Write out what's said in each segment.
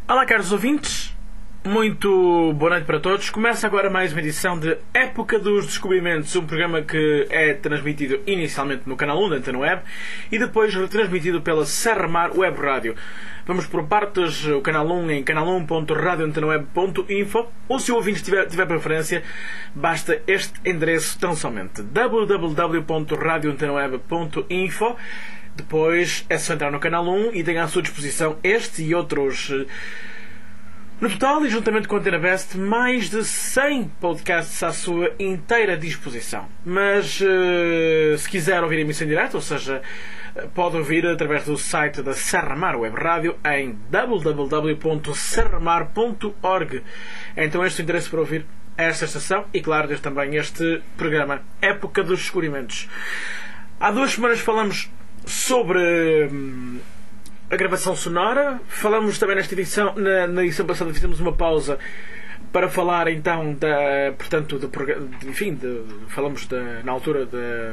Olá, caros ouvintes, muito boa noite para todos. Começa agora mais uma edição de Época dos Descobrimentos, um programa que é transmitido inicialmente no canal 1 da Antena Web e depois retransmitido pela Serra Mar Web Rádio. Vamos por partes, o canal 1 em canal1.radioantenaweb.info, ou se o ouvinte tiver preferência, basta este endereço tão somente: www.radioantenaweb.info. Depois é só entrar no canal 1 e tem à sua disposição este e outros. No total, e juntamente com a Antena Best, mais de 100 podcasts à sua inteira disposição. Mas se quiser ouvir a emissão em direto, ou seja, pode ouvir através do site da Serra Mar Web Rádio em www.serramar.org. Então este é o endereço para ouvir esta estação e, claro, desde também este programa Época dos Descobrimentos. Há 2 semanas falamos sobre a gravação sonora. Falamos também nesta edição, na edição passada fizemos uma pausa para falar então falamos na altura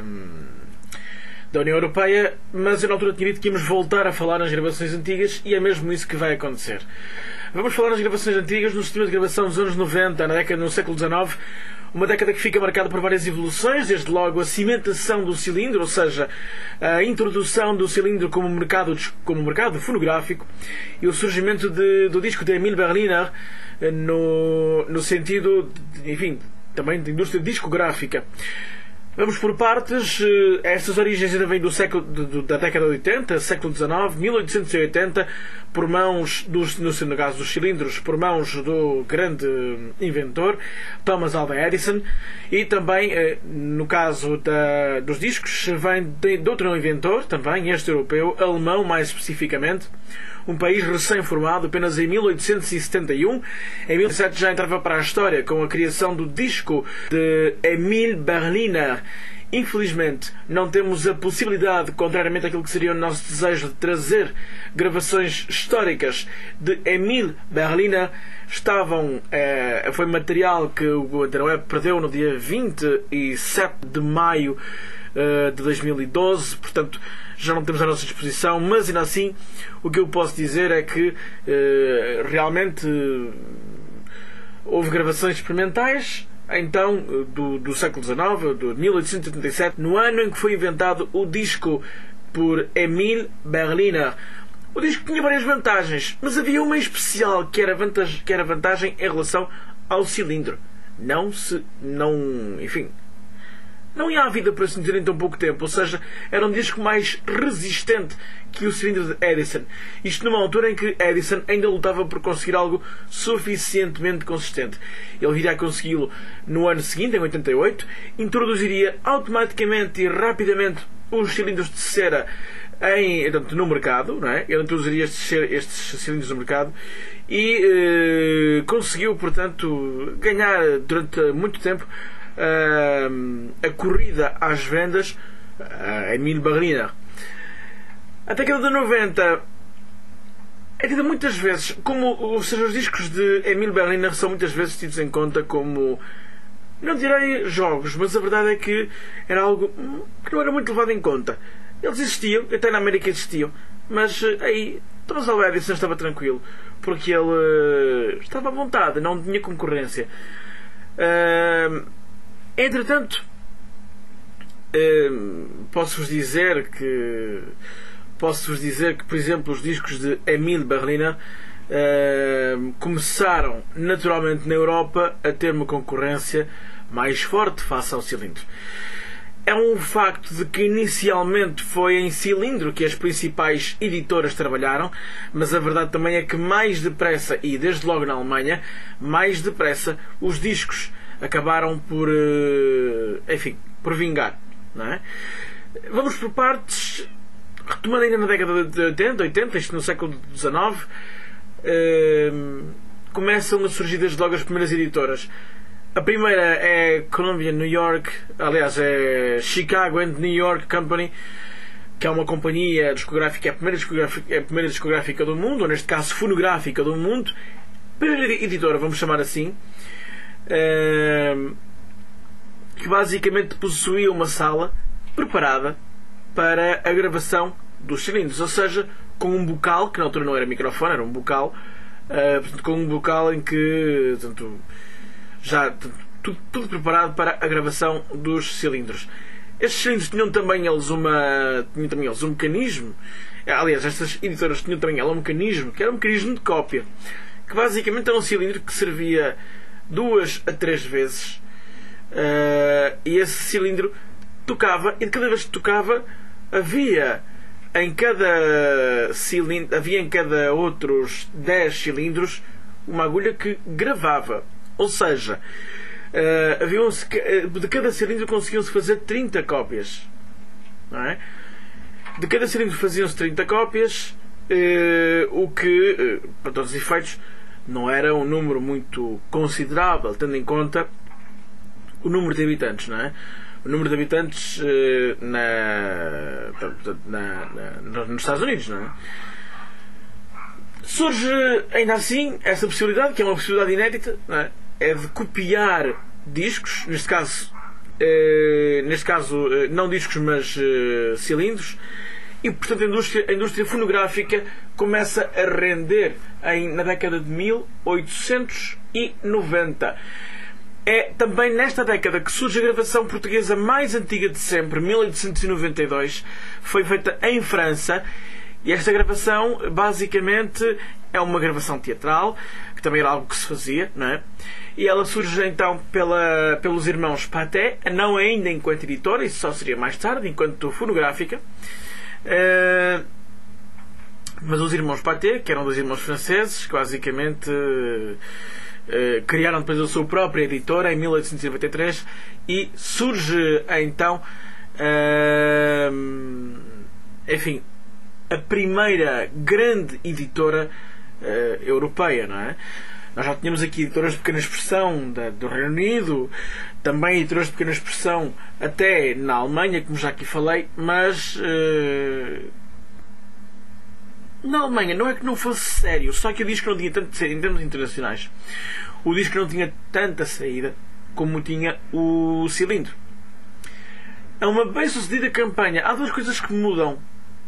da União Europeia, mas eu na altura tinha dito que íamos voltar a falar nas gravações antigas e é mesmo isso que vai acontecer. Vamos falar nas gravações antigas, no sistema de gravação dos anos 90, no século XIX, uma década que fica marcada por várias evoluções, desde logo a cimentação do cilindro, ou seja, a introdução do cilindro como mercado fonográfico, e o surgimento do disco de Emil Berliner no sentido, também de indústria discográfica. Vamos por partes. Estas origens ainda vêm da década de 80, século XIX, 1880, por mãos, no caso dos cilindros, por mãos do grande inventor Thomas Alva Edison, e também, no caso dos discos, vem de outro inventor, também este europeu, alemão mais especificamente, um país recém-formado apenas em 1871. Em 1907 já entrava para a história com a criação do disco de Emil Berliner. Infelizmente não temos a possibilidade, contrariamente àquilo que seria o nosso desejo, de trazer gravações históricas de Emil Berliner. Foi material que o Antena Web perdeu no dia 27 de maio de 2012, portanto já não temos à nossa disposição, mas ainda assim o que eu posso dizer é que realmente houve gravações experimentais então do século XIX, de 1887, no ano em que foi inventado o disco por Emil Berliner. O disco tinha várias vantagens, mas havia uma especial que era vantagem em relação ao cilindro. Não ia à vida, por assim dizer, em tão pouco tempo. Ou seja, era um disco mais resistente que o cilindro de Edison. Isto numa altura em que Edison ainda lutava por conseguir algo suficientemente consistente. Ele viria a consegui-lo no ano seguinte, em 88. Introduziria automaticamente e rapidamente os cilindros de cera no mercado. Não é? Ele introduziria estes cilindros no mercado e conseguiu, portanto, ganhar durante muito tempo a corrida às vendas a Emil Berliner. A década de 90 é tida muitas vezes os discos de Emil Berliner são muitas vezes tidos em conta como, não direi jogos, mas a verdade é que era algo que não era muito levado em conta. Eles existiam, até na América existiam, mas aí Thomas Alva Edison estava tranquilo, porque ele estava à vontade, não tinha concorrência. Entretanto, posso-vos dizer que, por exemplo, os discos de Emil Berliner começaram naturalmente na Europa a ter uma concorrência mais forte face ao cilindro. É um facto de que inicialmente foi em cilindro que as principais editoras trabalharam, mas a verdade também é que mais depressa, e desde logo na Alemanha, mais depressa os discos acabaram por vingar, não é? Vamos por partes, retomando ainda na década de 80, isto no século XIX, começam a surgir desde logo as primeiras editoras. A primeira é Columbia New York, aliás é Chicago and New York Company, que é uma companhia discográfica, é a primeira discográfica do mundo, ou neste caso fonográfica do mundo, primeira editora, vamos chamar assim, que basicamente possuía uma sala preparada para a gravação dos cilindros, ou seja, com um bocal, que na altura não era microfone, era um bocal, portanto, com um bocal em que portanto, já tudo preparado para a gravação dos cilindros. Estes cilindros tinham também eles um mecanismo. Aliás, estas editoras tinham também um mecanismo, que era um mecanismo de cópia, que basicamente era um cilindro que servia 2 a 3 vezes, e esse cilindro tocava, e de cada vez que tocava havia em cada outros 10 cilindros uma agulha que gravava. Ou seja, de cada cilindro conseguiam-se fazer 30 cópias. Não é? De cada cilindro faziam-se 30 cópias, o que, para todos os efeitos, não era um número muito considerável, tendo em conta o número de habitantes. Não é? O número de habitantes nos Estados Unidos. Não é? Surge, ainda assim, essa possibilidade, que é uma possibilidade inédita, não é? É de copiar discos, neste caso não discos, mas cilindros, e portanto a indústria fonográfica começa a render na década de 1890. É também nesta década que surge a gravação portuguesa mais antiga de sempre, 1892, foi feita em França, e esta gravação basicamente é uma gravação teatral, que também era algo que se fazia, não é? E ela surge então pelos irmãos Pathé, não ainda enquanto editora, isso só seria mais tarde, enquanto fonográfica. Mas os irmãos Pathé, que eram 2 irmãos franceses, que basicamente criaram depois a sua própria editora em 1893, e surge então enfim, a primeira grande editora europeia, não é? Nós já tínhamos aqui editoras de pequena expressão do Reino Unido, também editoras de pequena expressão até na Alemanha, como já aqui falei, mas na Alemanha não é que não fosse sério, só que o disco não tinha tanto saída em termos internacionais. O disco não tinha tanta saída como tinha o cilindro. É uma bem-sucedida campanha. Há duas coisas que mudam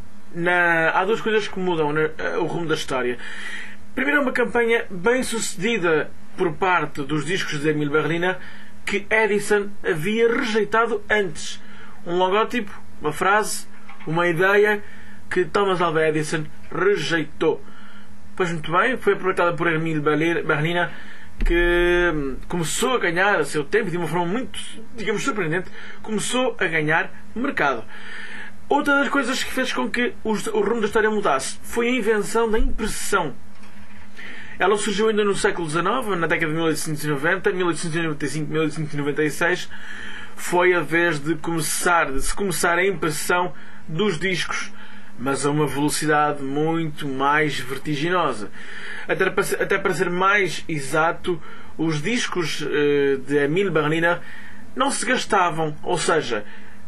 o rumo da história. Primeiro, é uma campanha bem sucedida por parte dos discos de Emile Berliner, que Edison havia rejeitado antes. Um logótipo, uma frase, uma ideia que Thomas Alva Edison rejeitou. Pois muito bem, foi aproveitada por Emile Berliner, que começou a ganhar a seu tempo, de uma forma muito, digamos, surpreendente, começou a ganhar mercado. Outra das coisas que fez com que o rumo da história mudasse foi a invenção da impressão. Ela surgiu ainda no século XIX, na década de 1890, 1895, 1896. Foi a vez de se começar a impressão dos discos, mas a uma velocidade muito mais vertiginosa. Até para ser mais exato, os discos de Emile Berliner não se gastavam, ou seja,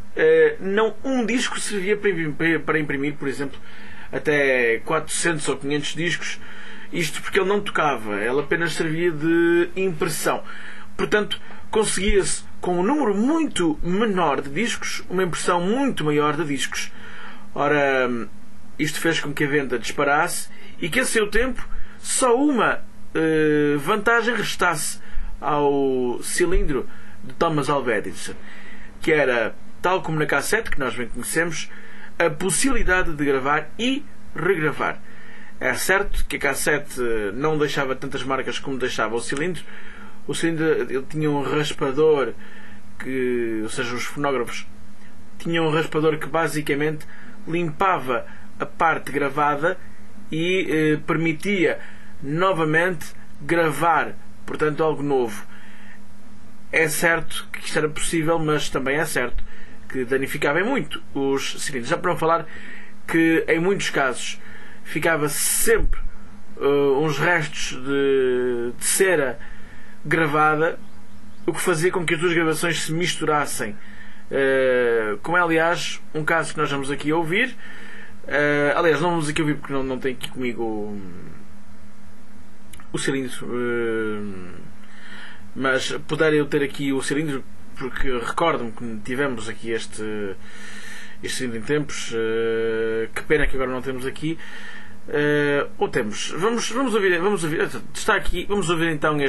um disco servia para imprimir, por exemplo, até 400 ou 500 discos. Isto porque ele não tocava, ele apenas servia de impressão. Portanto, conseguia-se, com um número muito menor de discos, uma impressão muito maior de discos. Ora, isto fez com que a venda disparasse e que, a seu tempo, só uma vantagem restasse ao cilindro de Thomas Alva Edison, que era, tal como na cassete, que nós bem conhecemos, a possibilidade de gravar e regravar. É certo que a cassete não deixava tantas marcas como deixava o cilindro. O cilindro, ele tinha um raspador, ou seja, os fonógrafos tinham um raspador que basicamente limpava a parte gravada e permitia novamente gravar, portanto, algo novo. É certo que isto era possível, mas também é certo que danificava muito os cilindros. Já para não falar que, em muitos casos, ficava sempre uns restos de cera gravada, o que fazia com que as duas gravações se misturassem. Como é, aliás, um caso que nós vamos aqui ouvir. Aliás, não vamos aqui ouvir porque não tenho aqui comigo o cilindro, mas puder eu ter aqui o cilindro, porque recordo-me que tivemos aqui este cilindro em tempos. Que pena que agora não temos aqui. ou temos. Vamos ouvir. Está aqui. Vamos ouvir então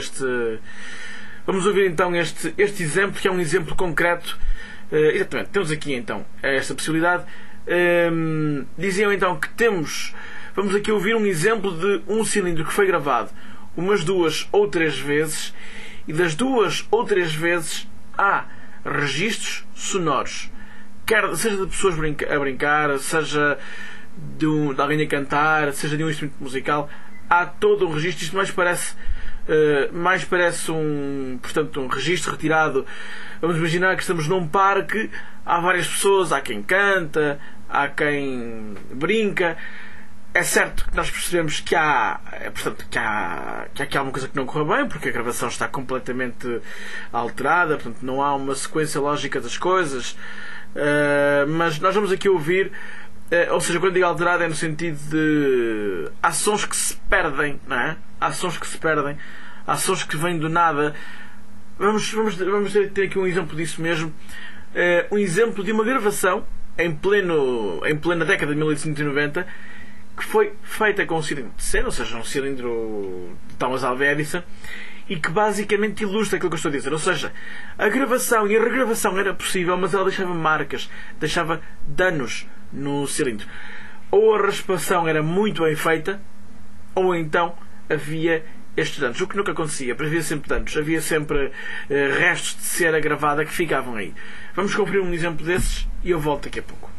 este exemplo, que é um exemplo concreto. Exatamente. Temos aqui então esta possibilidade. Diziam então que temos. Vamos aqui ouvir um exemplo de um cilindro que foi gravado umas 2 ou 3 vezes, e das 2 ou 3 vezes há registros sonoros, quer seja de pessoas a brincar, seja de alguém a cantar, seja de um instrumento musical. Há todo um registro. Isto mais parece um registro retirado. Vamos imaginar que estamos num parque, há várias pessoas, há quem canta, há quem brinca. É certo que nós percebemos que há aqui alguma coisa que não corre bem, porque a gravação está completamente alterada, portanto não há uma sequência lógica das coisas, mas nós vamos aqui ouvir, ou seja, quando digo alterada é no sentido de há sons que se perdem, não é? Há sons que se perdem, há sons que vêm do nada. Vamos ter aqui um exemplo disso mesmo, um exemplo de uma gravação em plena década de 1890, que foi feita com um cilindro de cera, ou seja, um cilindro de Thomas Alva Edison, e que basicamente ilustra aquilo que eu estou a dizer. Ou seja, a gravação e a regravação era possível, mas ela deixava marcas, deixava danos no cilindro. Ou a raspação era muito bem feita, ou então havia estes danos. O que nunca acontecia, havia sempre danos, havia sempre restos de cera gravada que ficavam aí. Vamos conferir um exemplo desses e eu volto daqui a pouco.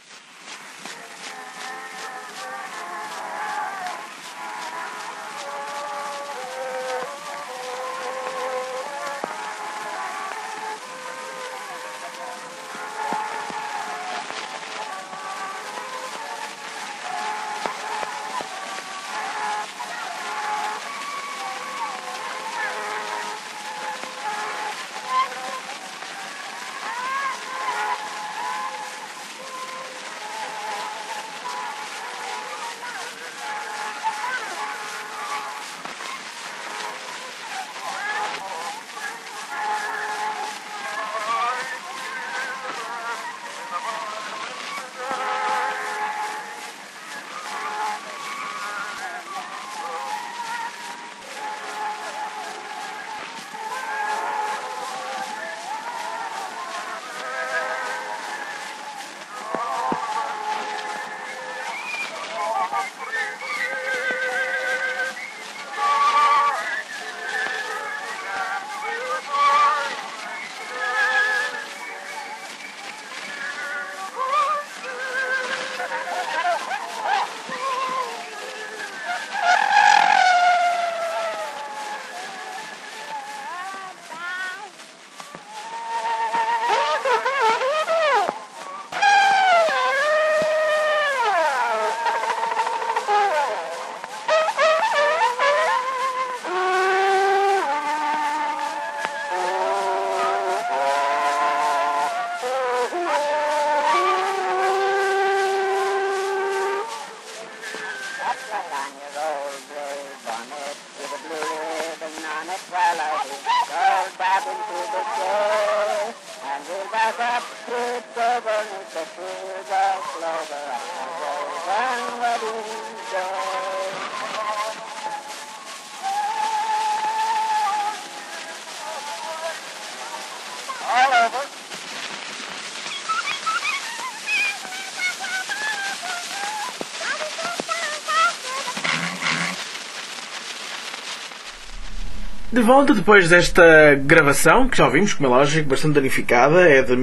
De volta depois desta gravação, que já ouvimos, como é lógico, bastante danificada, é de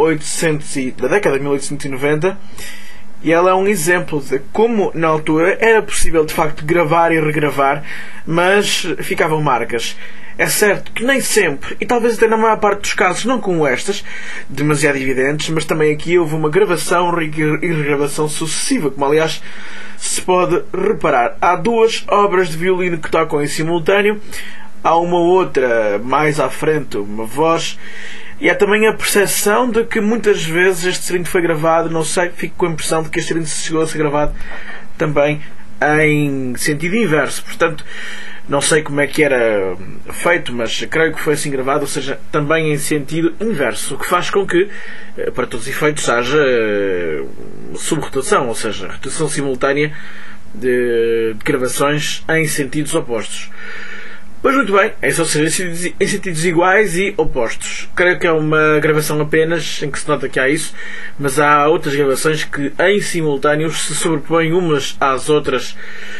da década de 1890, e ela é um exemplo de como, na altura, era possível de facto gravar e regravar, mas ficavam marcas. É certo que nem sempre, e talvez até na maior parte dos casos, não como estas, demasiado evidentes, mas também aqui houve uma gravação e regravação sucessiva, como aliás se pode reparar. Há 2 obras de violino que tocam em simultâneo, há uma outra mais à frente, uma voz, e há também a percepção de que muitas vezes este cilindro foi gravado, não sei, fico com a impressão de que este cilindro chegou a ser gravado também em sentido inverso. Portanto, não sei como é que era feito, mas creio que foi assim gravado, ou seja, também em sentido inverso, o que faz com que, para todos os efeitos, haja subrotação, ou seja, rotação simultânea de gravações em sentidos opostos. Pois muito bem, é só ser em sentidos iguais e opostos. Creio que é uma gravação apenas em que se nota que há isso, mas há outras gravações que em simultâneo se sobrepõem umas às outras.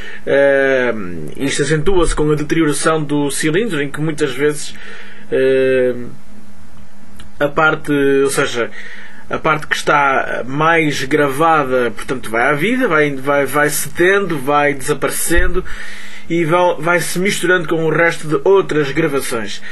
Isto acentua-se com a deterioração do cilindro, em que muitas vezes a parte que está mais gravada, portanto, vai à vida, vai cedendo, vai desaparecendo e vai-se misturando com o resto de outras gravações.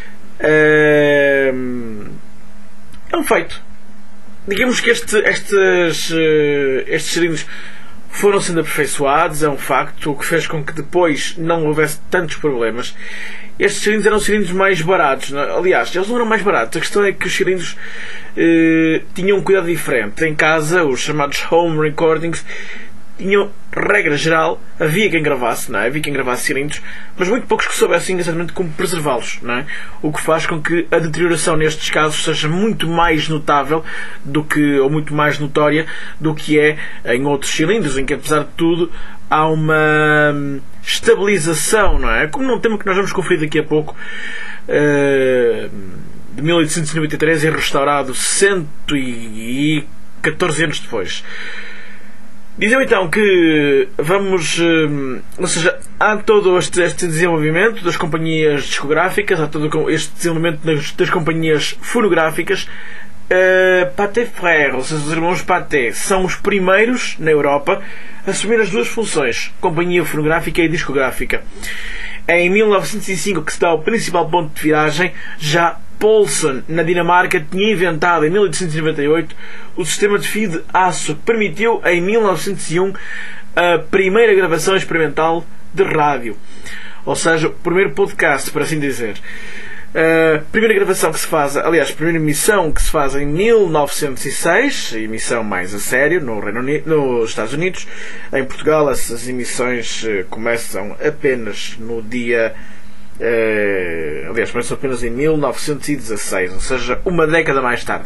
É um feito. Digamos que estes cilindros foram sendo aperfeiçoados, é um facto, o que fez com que depois não houvesse tantos problemas. Estes cilindros eram cilindros mais baratos. Aliás, eles não eram mais baratos. A questão é que os cilindros tinham um cuidado diferente. Em casa, os chamados home recordings tinham, regra geral, havia quem gravasse, não é? Havia quem gravasse cilindros, mas muito poucos que soubessem exatamente como preservá-los, não é? O que faz com que a deterioração nestes casos seja muito mais notável ou muito mais notória do que é em outros cilindros, em que apesar de tudo há uma estabilização, não é? Como num tema que nós vamos conferir daqui a pouco, de 1893 e restaurado 114 anos depois. Dizem então que ou seja, há todo este desenvolvimento das companhias discográficas, há todo este desenvolvimento das companhias fonográficas. Pathé Frères, ou seja, os irmãos Pathé, são os primeiros na Europa a assumir as duas funções, companhia fonográfica e discográfica. É em 1905 que se dá o principal ponto de viragem. Já Poulsen, na Dinamarca, tinha inventado em 1898 o sistema de fio de aço que permitiu em 1901 a primeira gravação experimental de rádio, ou seja, o primeiro podcast, por assim dizer. A primeira gravação que se faz, aliás, a primeira emissão que se faz em 1906, a emissão mais a sério nos Estados Unidos. Em Portugal essas emissões começam apenas no dia aliás, começam apenas em 1916, ou seja, uma década mais tarde.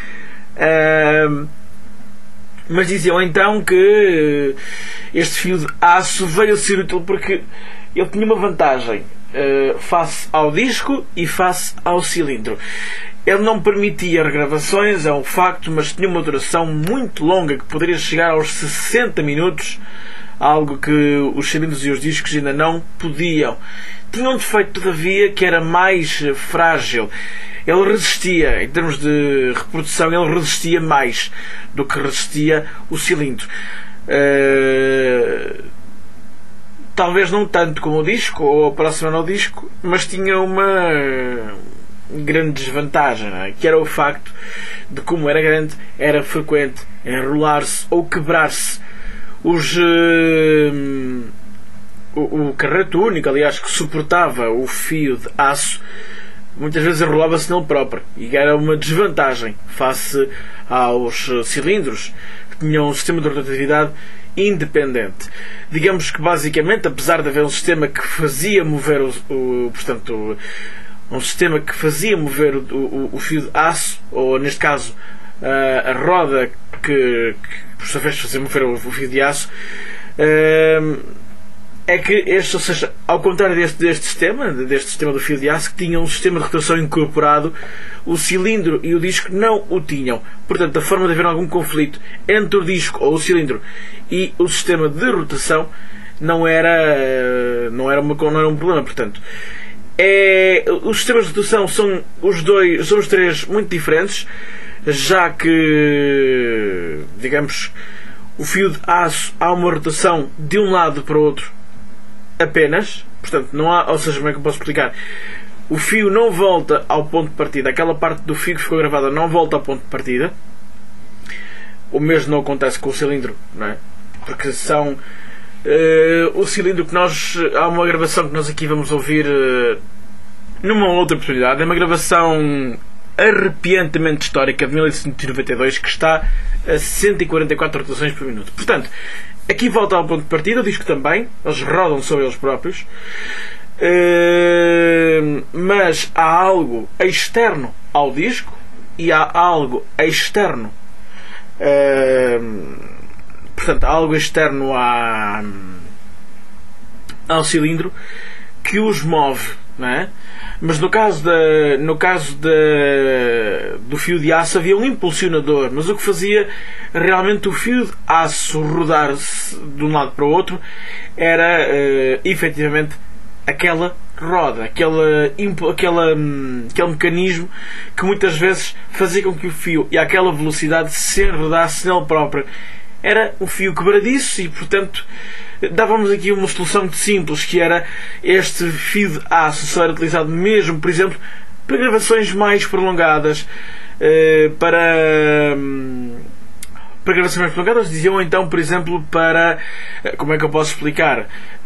Mas diziam então que este fio de aço veio a ser útil porque ele tinha uma vantagem face ao disco e face ao cilindro. Ele não permitia regravações, é um facto, mas tinha uma duração muito longa, que poderia chegar aos 60 minutos, algo que os cilindros e os discos ainda não podiam. Tinha um defeito, todavia, que era mais frágil. Ele resistia, em termos de reprodução, ele resistia mais do que resistia o cilindro. Talvez não tanto como o disco, ou próximo ao disco, mas tinha uma grande desvantagem, não é? Que era o facto de, como era grande, era frequente enrolar-se ou quebrar-se o carreto único, aliás, que suportava o fio de aço, muitas vezes enrolava-se nele próprio, e era uma desvantagem face aos cilindros, que tinham um sistema de rotatividade independente. Digamos que, basicamente, apesar de haver um sistema que fazia mover um sistema que fazia mover o fio de aço, ou neste caso a roda que por sua vez fazia mover o fio de aço, é que ou seja, ao contrário deste sistema do fio de aço, que tinha um sistema de rotação incorporado, o cilindro e o disco não o tinham. Portanto, a forma de haver algum conflito entre o disco ou o cilindro e o sistema de rotação não era um problema. Portanto, os sistemas de rotação são os três muito diferentes, já que, digamos, o fio de aço há uma rotação de um lado para o outro apenas, portanto não há, ou seja, como é que eu posso explicar? O fio não volta ao ponto de partida, aquela parte do fio que ficou gravada não volta ao ponto de partida. O mesmo não acontece com o cilindro, não é? Porque são o cilindro que há uma gravação que nós aqui vamos ouvir numa outra oportunidade, é uma gravação arrepiantemente histórica de 1892 que está a 144 rotações por minuto. Portanto, aqui volta ao ponto de partida, o disco também, eles rodam sobre eles próprios, mas há algo externo ao disco e há algo externo, portanto, portanto, algo externo ao cilindro que os move, não é? Mas no caso do fio de aço havia um impulsionador, mas o que fazia realmente o fio de aço rodar-se de um lado para o outro era efetivamente aquela roda, aquele mecanismo que muitas vezes fazia com que o fio e aquela velocidade se enredasse nele próprio. Era um fio quebradiço e, portanto, dávamos aqui uma solução muito simples, que era este fio de aço só era utilizado mesmo, por exemplo, para gravações mais prolongadas, para gravações mais prolongadas, diziam então, por exemplo, para, como é que eu posso explicar,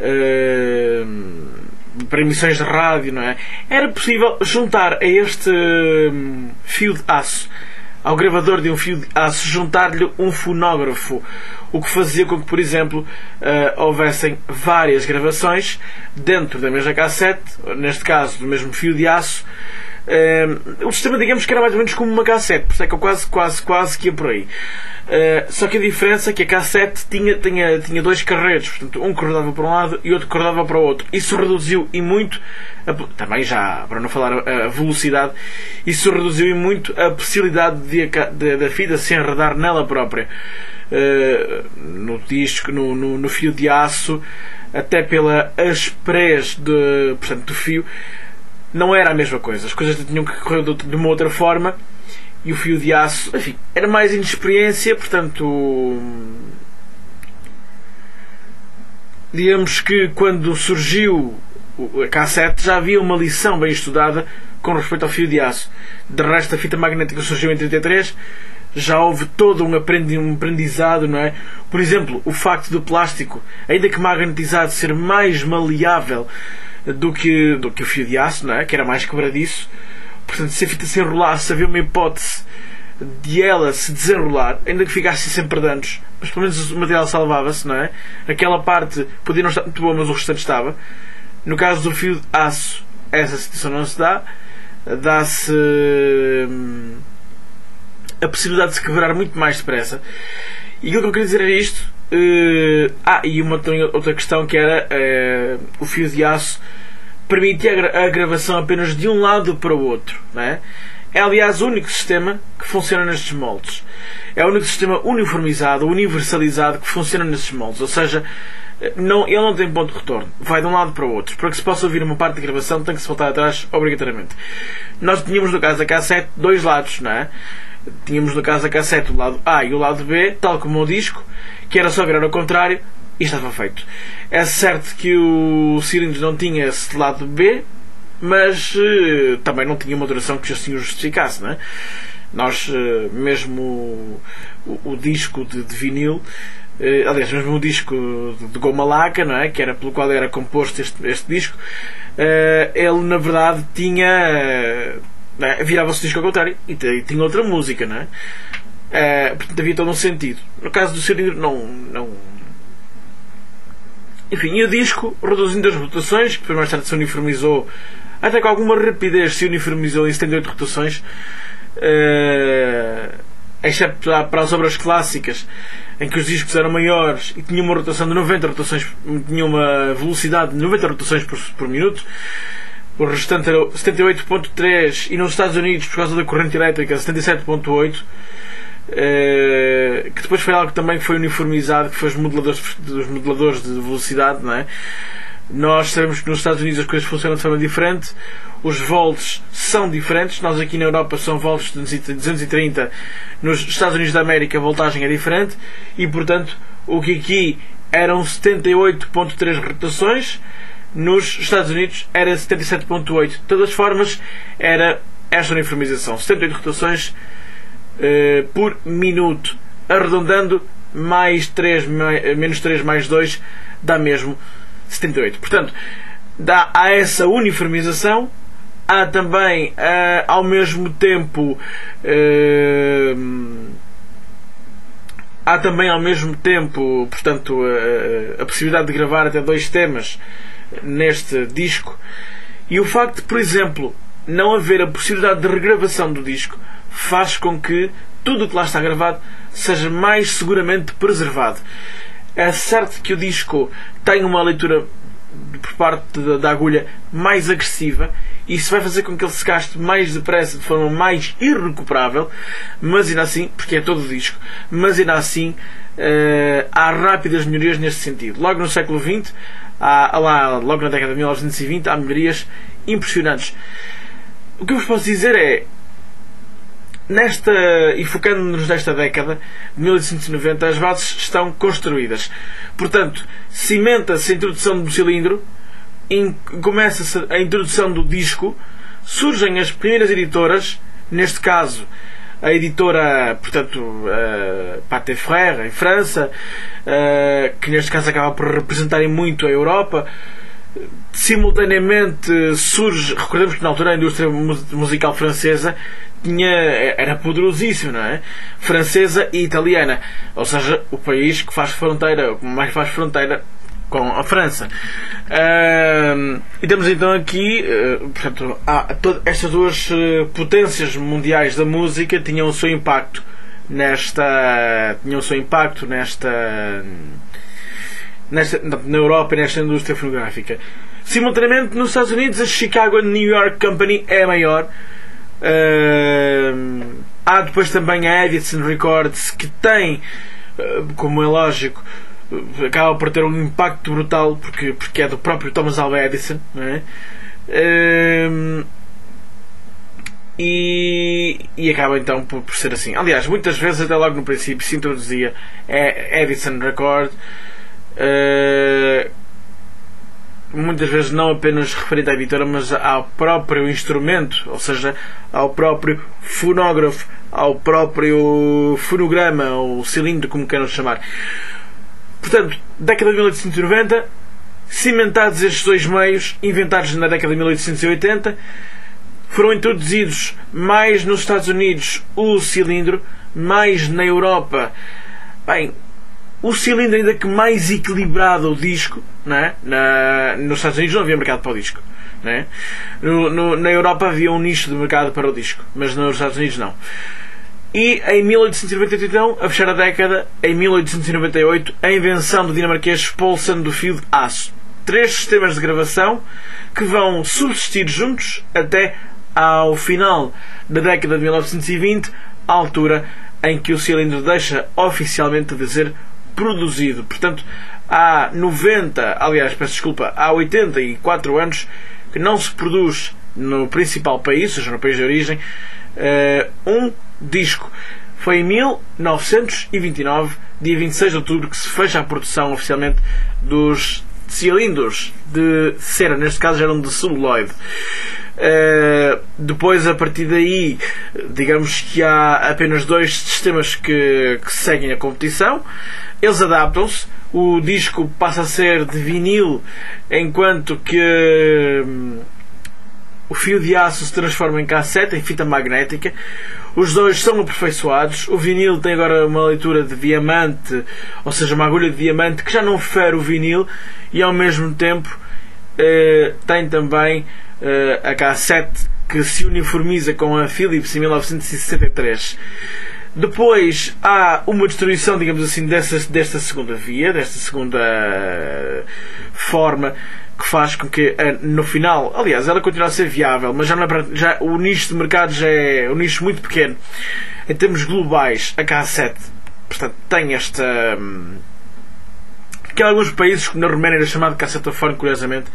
para emissões de rádio, não é? Era possível juntar a este fio de aço, ao gravador de um fio de aço, juntar-lhe um fonógrafo, o que fazia com que, por exemplo, houvessem várias gravações dentro da mesma cassete, neste caso do mesmo fio de aço. O sistema, digamos que era mais ou menos como uma cassete, por isso é que eu quase que ia por aí. Só que a diferença é que a cassete tinha dois carretos, portanto, um que rodava para um lado e outro que rodava para o outro. Isso reduziu e muito, também já para não falar a velocidade, isso reduziu e muito a possibilidade da fita se enredar nela própria. No disco, no fio de aço, até pela asperez portanto, do fio, não era a mesma coisa. As coisas tinham que correr de uma outra forma. E o fio de aço, enfim, era mais inexperiência, portanto, digamos que quando surgiu a cassete já havia uma lição bem estudada com respeito ao fio de aço. De resto, a fita magnética surgiu em 33, já houve todo um aprendizado, não é? Por exemplo, o facto do plástico, ainda que magnetizado, ser mais maleável do que o fio de aço, não é? Que era mais quebradiço. Portanto, se a fita se enrolasse, havia uma hipótese de ela se desenrolar, ainda que ficasse sempre danos, mas pelo menos o material salvava-se, não é? Aquela parte podia não estar muito boa, mas o restante estava. No caso do fio de aço, essa situação não se dá. Dá-se a possibilidade de se quebrar muito mais depressa. E aquilo que eu queria dizer é isto. E uma outra questão, que era o fio de aço permitia a gravação apenas de um lado para o outro, não é? É, aliás, o único sistema que funciona nestes moldes. É o único sistema uniformizado, universalizado, que funciona nestes moldes. Ou seja, ele não tem ponto de retorno. Vai de um lado para o outro. Para que se possa ouvir uma parte de gravação, tem que se voltar atrás obrigatoriamente. Nós tínhamos, no caso da cassete, dois lados, não é? Tínhamos, no caso da cassete, o lado A e o lado B, tal como o disco, que era só virar ao contrário e estava feito. É certo que o cilindro não tinha esse lado B, mas também não tinha uma duração que assim o justificasse, não é? Nós, mesmo o disco de vinil, aliás, mesmo o disco de goma laca, não é? Que era pelo qual era composto este disco, ele na verdade tinha, virava-se o disco ao contrário e tinha outra música, não é? Portanto, havia todo um sentido. No caso do cilindro, não. Enfim, e o disco, reduzindo as rotações, que depois mais tarde se uniformizou, até com alguma rapidez se uniformizou em 78 rotações, exceto para as obras clássicas, em que os discos eram maiores e tinham uma rotação de 90 rotações, tinham uma velocidade de 90 rotações por minuto. O restante era 78.3 e nos Estados Unidos, por causa da corrente elétrica, 77.8. Que depois foi algo também que foi uniformizado, que foi os moduladores de velocidade, não é? Nós sabemos que nos Estados Unidos as coisas funcionam de forma diferente, os volts são diferentes. Nós aqui na Europa são volts de 230, nos Estados Unidos da América a voltagem é diferente e, portanto, o que aqui eram 78.3 rotações, nos Estados Unidos era 77.8. De todas as formas, era esta uniformização, 78 rotações por minuto, arredondando, mais 3, menos 3 mais 2 dá mesmo 78. Portanto, há essa uniformização, há também ao mesmo tempo portanto, a possibilidade de gravar até 2 temas neste disco, e o facto de, por exemplo, não haver a possibilidade de regravação do disco faz com que tudo o que lá está gravado seja mais seguramente preservado. É certo que o disco tem uma leitura por parte da agulha mais agressiva, e isso vai fazer com que ele se gaste mais depressa, de forma mais irrecuperável, mas ainda assim, porque é todo o disco, mas ainda assim há rápidas melhorias neste sentido. Logo no século XX, logo na década de 1920, há melhorias impressionantes. O que eu vos posso dizer é, e focando-nos nesta década de 1890, as bases estão construídas. Portanto, cimenta-se a introdução do cilindro, começa-se a introdução do disco, surgem as primeiras editoras, neste caso a editora, portanto, Pathé Frères, em França, que neste caso acaba por representarem muito a Europa. Simultaneamente surge, recordemos que na altura a indústria musical francesa era poderosíssima, não é? Francesa e italiana, ou seja, o país que faz fronteira, mais faz fronteira com a França. E temos então aqui, portanto, estas duas potências mundiais da música tinham o seu impacto na Europa e nesta indústria fonográfica. Simultaneamente, nos Estados Unidos, a Chicago and New York Company é a maior. Há depois também a Edison Records, que tem, como é lógico, acaba por ter um impacto brutal, porque é do próprio Thomas Alva Edison, não é? E acaba então por ser assim. Aliás, muitas vezes, até logo no princípio, se introduzia Edison Record, muitas vezes não apenas referente à editora, mas ao próprio instrumento, ou seja, ao próprio fonógrafo, ao próprio fonograma, ou cilindro, como queiram chamar. Portanto, década de 1890, cimentados estes dois meios, inventados na década de 1880, foram introduzidos mais nos Estados Unidos o cilindro, mais na Europa. Bem, o cilindro ainda que mais equilibrado o disco, não é? Nos Estados Unidos não havia mercado para o disco, não é? Na Europa havia um nicho de mercado para o disco, mas nos Estados Unidos não. E em 1898, então, a fechar a década, em 1898, a invenção do dinamarquês Poulsen do fio de aço. 3 sistemas de gravação que vão subsistir juntos até ao final da década de 1920, à altura em que o cilindro deixa oficialmente de ser produzido. Portanto, há 84 anos que não se produz no principal país, ou seja, no país de origem, um disco. Foi em 1929, dia 26 de outubro, que se fecha a produção oficialmente dos cilindros de cera, neste caso eram de celuloide. Depois, a partir daí, digamos que há apenas 2 sistemas que seguem a competição. Eles adaptam-se. O disco passa a ser de vinil, enquanto que o fio de aço se transforma em cassete, em fita magnética. Os dois são aperfeiçoados. O vinil tem agora uma leitura de diamante, ou seja, uma agulha de diamante que já não fere o vinil, e ao mesmo tempo tem também a cassete, que se uniformiza com a Philips em 1963. Depois há uma distribuição, digamos assim, desta segunda via, desta segunda forma, que faz com que no final, aliás, ela continua a ser viável, mas já o nicho de mercado já é um nicho muito pequeno. Em termos globais, a cassete, portanto, tem esta, que em alguns países, como na Roménia, era chamado de cassetofone, curiosamente.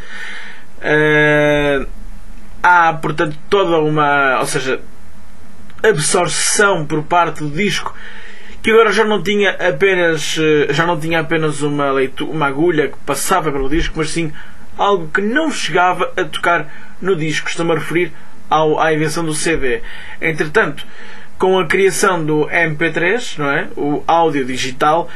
Há, portanto, toda uma, ou seja, absorção por parte do disco, que agora já não tinha apenas uma agulha que passava pelo disco, mas sim algo que não chegava a tocar no disco. Estou-me a referir à invenção do CD. Entretanto, com a criação do MP3, não é? O áudio digital,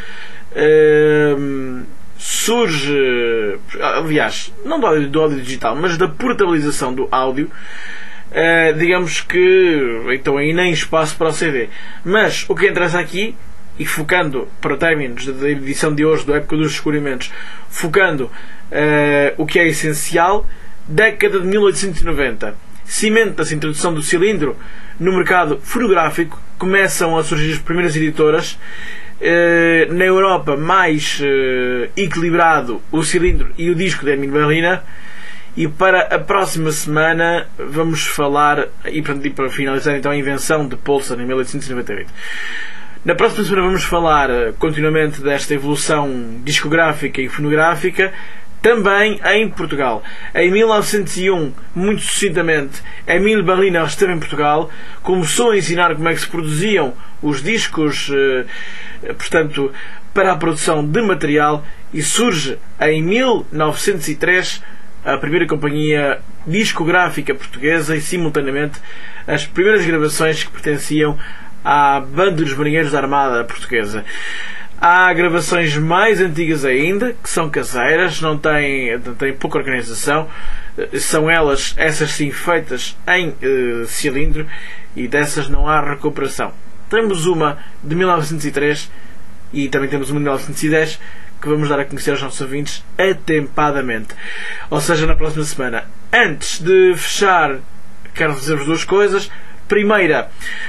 surge, aliás, não do áudio digital, mas da portabilização do áudio. Digamos que então aí nem espaço para o CD. Mas o que interessa aqui, e focando para términos da edição de hoje do Época dos Descobrimentos, focando o que é essencial, década de 1890, cimenta-se a introdução do cilindro no mercado fonográfico começam a surgir as primeiras editoras. Na Europa, mais equilibrado o cilindro e o disco de Emile Berliner. E para a próxima semana vamos falar, e para finalizar então, a invenção de Poulsen em 1898. Na próxima semana vamos falar continuamente desta evolução discográfica e fonográfica, também em Portugal. Em 1901, muito sucintamente, Emile Berliner esteve em Portugal, começou a ensinar como é que se produziam os discos, portanto, para a produção de material, e surge em 1903 a primeira companhia discográfica portuguesa e, simultaneamente, as primeiras gravações que pertenciam à Banda dos Marinheiros da Armada Portuguesa. Há gravações mais antigas ainda, que são caseiras, não têm pouca organização, são essas sim, feitas em cilindro, e dessas não há recuperação. Temos uma de 1903 e também temos uma de 1910, que vamos dar a conhecer aos nossos ouvintes atempadamente. Ou seja, na próxima semana. Antes de fechar, quero dizer-vos duas coisas. Primeira,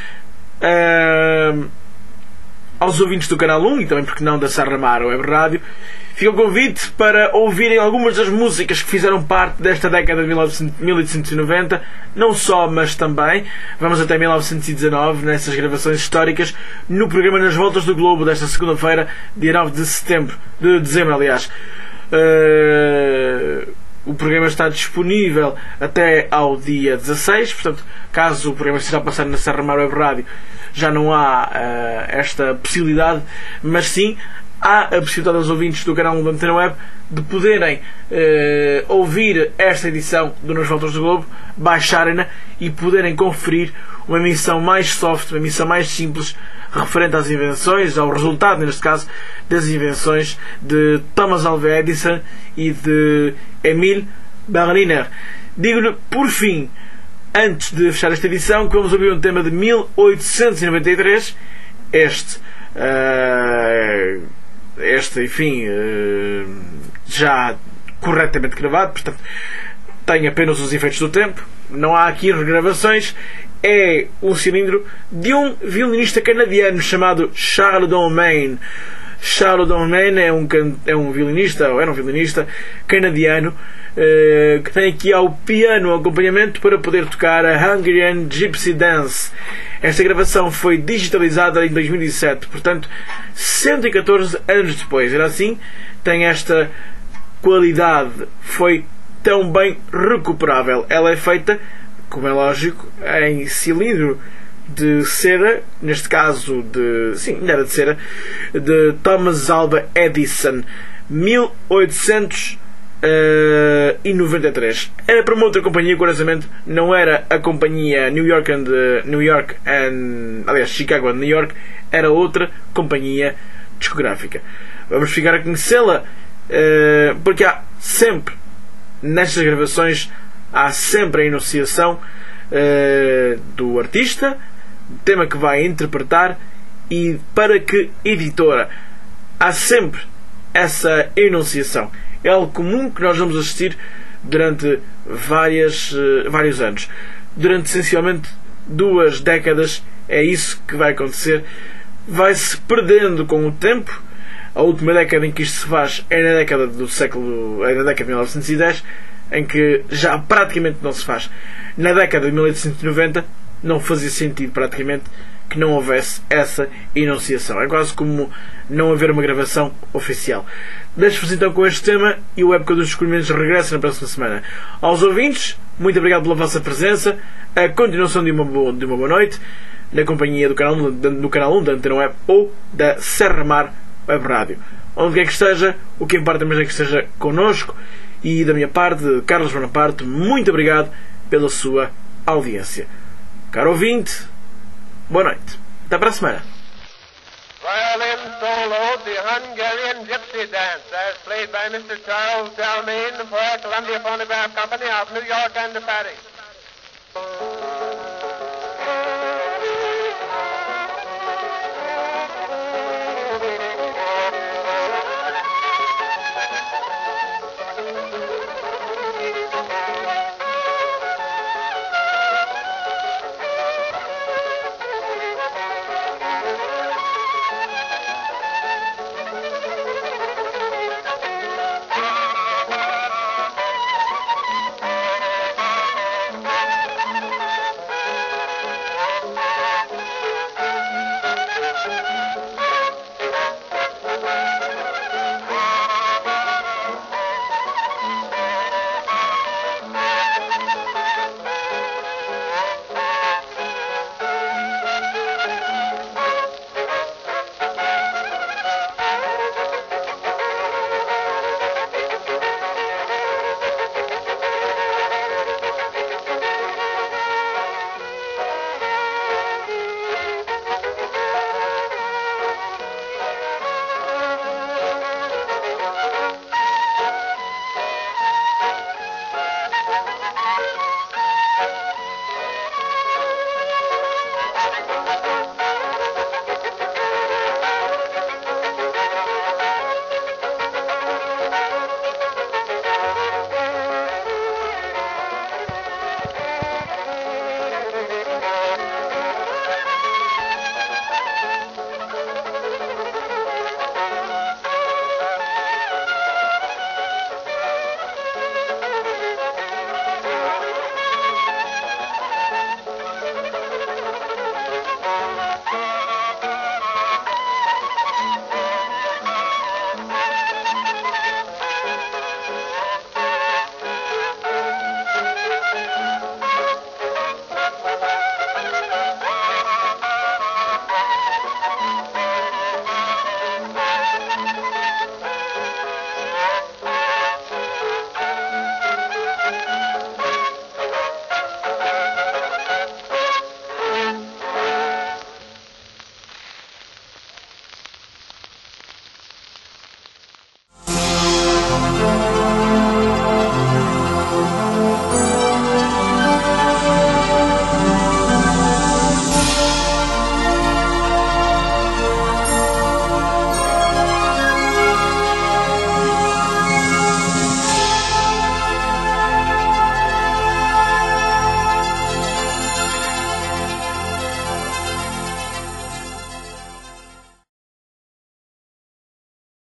aos ouvintes do Canal 1 e também, porque não, da Serra Mar Web Rádio, fica o convite para ouvirem algumas das músicas que fizeram parte desta década de 1890, não só, mas também. Vamos até 1919 nessas gravações históricas, no programa Nas Voltas do Globo desta segunda-feira, dia 9 de dezembro, aliás. O programa está disponível até ao dia 16, portanto, caso o programa esteja a passar na Serra Mar Web Rádio, já não há esta possibilidade, mas sim há a possibilidade aos ouvintes do canal da Antena Web de poderem ouvir esta edição do Nas Voltas do Globo, baixarem-na e poderem conferir uma emissão mais soft, uma emissão mais simples, referente às invenções, ao resultado, neste caso, das invenções de Thomas Alva Edison e de Emile Berliner. Digo-lhe, por fim, antes de fechar esta edição, que vamos ouvir um tema de 1893, enfim, já corretamente gravado, portanto, tem apenas os efeitos do tempo, não há aqui regravações. É um cilindro de um violinista canadiano chamado Charles Domain. Charles Domain era um violinista canadiano, que tem aqui ao piano acompanhamento para poder tocar a Hungarian Gypsy Dance. Esta gravação foi digitalizada em 2007, portanto 114 anos depois. Era assim, tem esta qualidade, foi tão bem recuperável. Ela é feita, como é lógico, em cilindro de cera, neste caso era de cera, de Thomas Alva Edison, 1893. Era para uma outra companhia, curiosamente, não era a companhia Chicago and New York, era outra companhia discográfica. Vamos ficar a conhecê-la, porque há sempre, nestas gravações, há sempre a enunciação do artista, tema que vai interpretar, e para que editora. Há sempre essa enunciação. É algo comum que nós vamos assistir durante vários anos. Durante essencialmente 2 décadas é isso que vai acontecer. Vai-se perdendo com o tempo. A última década em que isto se faz é na década de 1910, em que já praticamente não se faz. Na década de 1890 não fazia sentido praticamente que não houvesse essa enunciação. É quase como não haver uma gravação oficial. Deixo-vos então com este tema, e o Época dos Descobrimentos regressa na próxima semana. Aos ouvintes, muito obrigado pela vossa presença. A continuação de uma boa noite na companhia do canal 1 da Antena Web ou da Serra Mar Web Rádio. Onde quer que esteja, o que importa mesmo é que esteja connosco. E da minha parte, Carlos Bonaparte, muito obrigado pela sua audiência. Caro ouvinte, boa noite. Até para a semana. Violin solo, the Hungarian Gypsy Dance, as played by Mr. Charles Dalmain for Columbia Phonograph Company of New York and Paris.